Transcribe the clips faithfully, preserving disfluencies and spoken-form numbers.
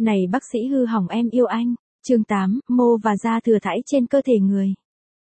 Này bác sĩ hư hỏng em yêu anh. Chương tám, mô và da thừa thãi trên cơ thể người.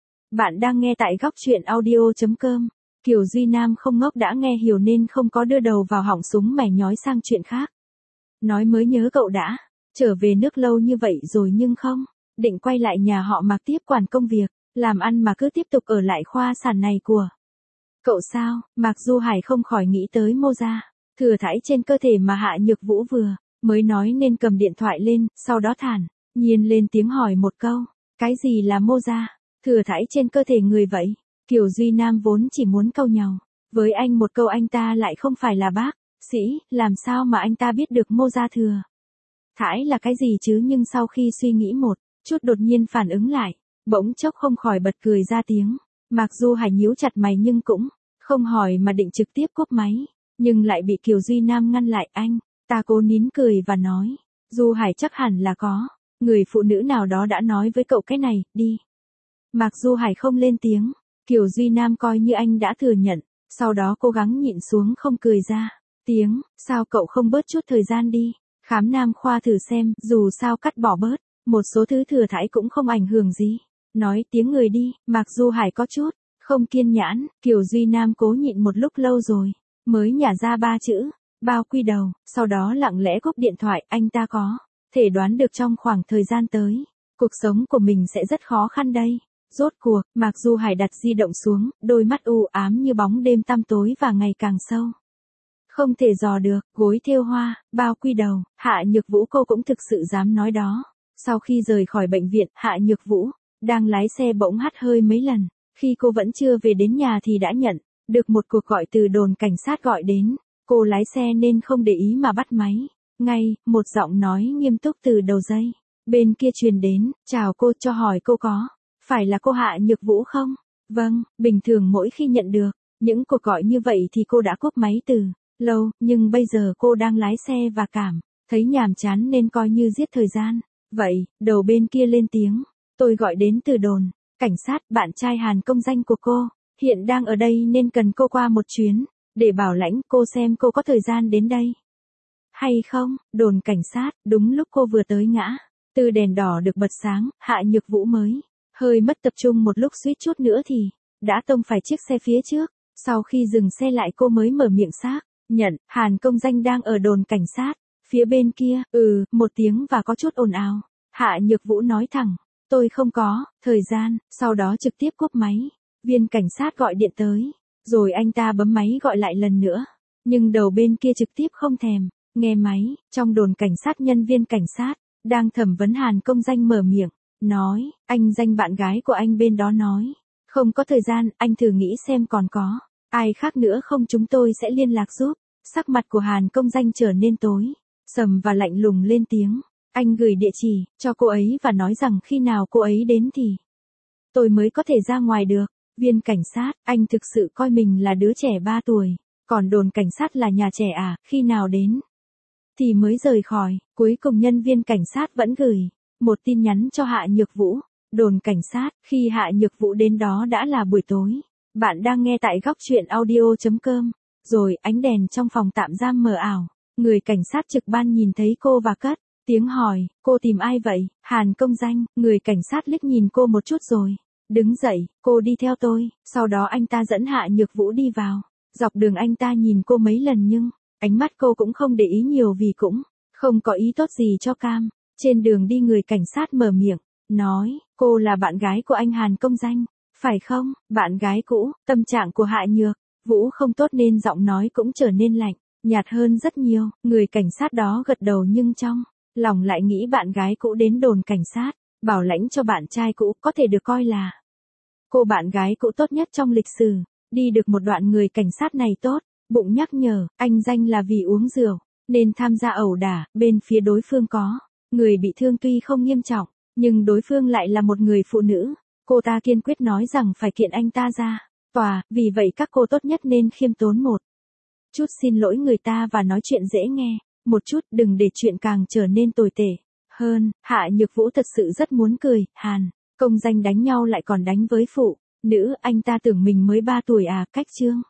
Bạn đang nghe tại góc truyện audio chấm com. Kiều Duy Nam không ngốc đã nghe hiểu nên không có đưa đầu vào họng súng mẻ nhói sang chuyện khác. Nói mới nhớ cậu đã, trở về nước lâu như vậy rồi nhưng không, định quay lại nhà họ Mạc tiếp quản công việc, làm ăn mà cứ tiếp tục ở lại khoa sản này của cậu sao? Mạc Du Hải không khỏi nghĩ tới mô da thừa thãi trên cơ thể mà Hạ Nhược Vũ vừa mới nói nên cầm điện thoại lên, sau đó thản nhiên lên tiếng hỏi một câu, cái gì là mô da thừa thãi trên cơ thể người vậy? Kiều Duy Nam vốn chỉ muốn câu nhàu với anh một câu, anh ta lại không phải là bác sĩ, làm sao mà anh ta biết được mô da thừa thãi là cái gì chứ, nhưng sau khi suy nghĩ một chút đột nhiên phản ứng lại, bỗng chốc không khỏi bật cười ra tiếng. Mạc Du Hải nhíu chặt mày nhưng cũng không hỏi mà định trực tiếp cúp máy, nhưng lại bị Kiều Duy Nam ngăn lại. Anh ta cố nín cười và nói, Du Hải chắc hẳn là có người phụ nữ nào đó đã nói với cậu cái này, đi. Mạc Du Hải không lên tiếng, Kiều Duy Nam coi như anh đã thừa nhận, sau đó cố gắng nhịn xuống không cười ra tiếng, sao cậu không bớt chút thời gian đi, khám nam khoa thử xem, dù sao cắt bỏ bớt một số thứ thừa thãi cũng không ảnh hưởng gì. Nói tiếng người đi. Mạc Du Hải có chút không kiên nhẫn, Kiều Duy Nam cố nhịn một lúc lâu rồi mới nhả ra ba chữ, bao quy đầu, sau đó lặng lẽ cúp điện thoại. Anh ta có thể đoán được trong khoảng thời gian tới, cuộc sống của mình sẽ rất khó khăn đây. Rốt cuộc, Mạc Du Hải đặt di động xuống, đôi mắt u ám như bóng đêm tăm tối và ngày càng sâu. Không thể dò được, gối thêu hoa, bao quy đầu, Hạ Nhược Vũ cô cũng thực sự dám nói đó. Sau khi rời khỏi bệnh viện, Hạ Nhược Vũ đang lái xe bỗng hắt hơi mấy lần, khi cô vẫn chưa về đến nhà thì đã nhận được một cuộc gọi từ đồn cảnh sát gọi đến. Cô lái xe nên không để ý mà bắt máy. Ngay, một giọng nói nghiêm túc từ đầu dây bên kia truyền đến, chào cô, cho hỏi cô có phải là cô Hạ Nhược Vũ không? Vâng, bình thường mỗi khi nhận được những cuộc gọi như vậy thì cô đã cúp máy từ lâu, nhưng bây giờ cô đang lái xe và cảm thấy nhàm chán nên coi như giết thời gian. Vậy, đầu bên kia lên tiếng, tôi gọi đến từ đồn cảnh sát, bạn trai Hàn công danh của cô hiện đang ở đây nên cần cô qua một chuyến để bảo lãnh, cô xem cô có thời gian đến đây hay không? Đồn cảnh sát. Đúng lúc cô vừa tới ngã tư đèn đỏ được bật sáng, Hạ Nhược Vũ mới hơi mất tập trung một lúc suýt chút nữa thì đã tông phải chiếc xe phía trước. Sau khi dừng xe lại cô mới mở miệng xác nhận, Hàn công danh đang ở đồn cảnh sát phía bên kia. Ừ, một tiếng và có chút ồn ào. Hạ Nhược Vũ nói thẳng, tôi không có thời gian, sau đó trực tiếp cúp máy. Viên cảnh sát gọi điện tới, rồi anh ta bấm máy gọi lại lần nữa, nhưng đầu bên kia trực tiếp không thèm nghe máy. Trong đồn cảnh sát, nhân viên cảnh sát đang thẩm vấn Hàn công danh mở miệng nói, anh danh bạn gái của anh bên đó nói không có thời gian, anh thử nghĩ xem còn có ai khác nữa không, chúng tôi sẽ liên lạc giúp. Sắc mặt của Hàn công danh trở nên tối sầm và lạnh lùng lên tiếng, anh gửi địa chỉ cho cô ấy và nói rằng khi nào cô ấy đến thì tôi mới có thể ra ngoài được. Viên cảnh sát, anh thực sự coi mình là đứa trẻ ba tuổi, còn đồn cảnh sát là nhà trẻ à, khi nào đến thì mới rời khỏi. Cuối cùng nhân viên cảnh sát vẫn gửi một tin nhắn cho Hạ Nhược Vũ. Đồn cảnh sát, khi Hạ Nhược Vũ đến đó đã là buổi tối. Bạn đang nghe tại góc truyện audio chấm com. Rồi, ánh đèn trong phòng tạm giam mờ ảo. Người cảnh sát trực ban nhìn thấy cô và cất tiếng hỏi, cô tìm ai vậy? Hàn công danh. Người cảnh sát liếc nhìn cô một chút rồi đứng dậy, cô đi theo tôi. Sau đó anh ta dẫn Hạ Nhược Vũ đi vào. Dọc đường anh ta nhìn cô mấy lần nhưng ánh mắt cô cũng không để ý nhiều vì cũng không có ý tốt gì cho cam. Trên đường đi người cảnh sát mở miệng nói, cô là bạn gái của anh Hàn công danh, phải không? Bạn gái cũ. Tâm trạng của Hạ Nhược Vũ không tốt nên giọng nói cũng trở nên lạnh nhạt hơn rất nhiều. Người cảnh sát đó gật đầu nhưng trong lòng lại nghĩ bạn gái cũ đến đồn cảnh sát bảo lãnh cho bạn trai cũ có thể được coi là cô bạn gái cũ tốt nhất trong lịch sử. Đi được một đoạn người cảnh sát này tốt bụng nhắc nhở, anh danh là vì uống rượu nên tham gia ẩu đả. Bên phía đối phương có người bị thương tuy không nghiêm trọng, nhưng đối phương lại là một người phụ nữ. Cô ta kiên quyết nói rằng phải kiện anh ta ra tòa, vì vậy các cô tốt nhất nên khiêm tốn một chút, xin lỗi người ta và nói chuyện dễ nghe một chút, đừng để chuyện càng trở nên tồi tệ hơn. Hạ Nhược Vũ thật sự rất muốn cười. Hàn công danh đánh nhau lại còn đánh với phụ nữ, anh ta tưởng mình mới ba tuổi à, cách chương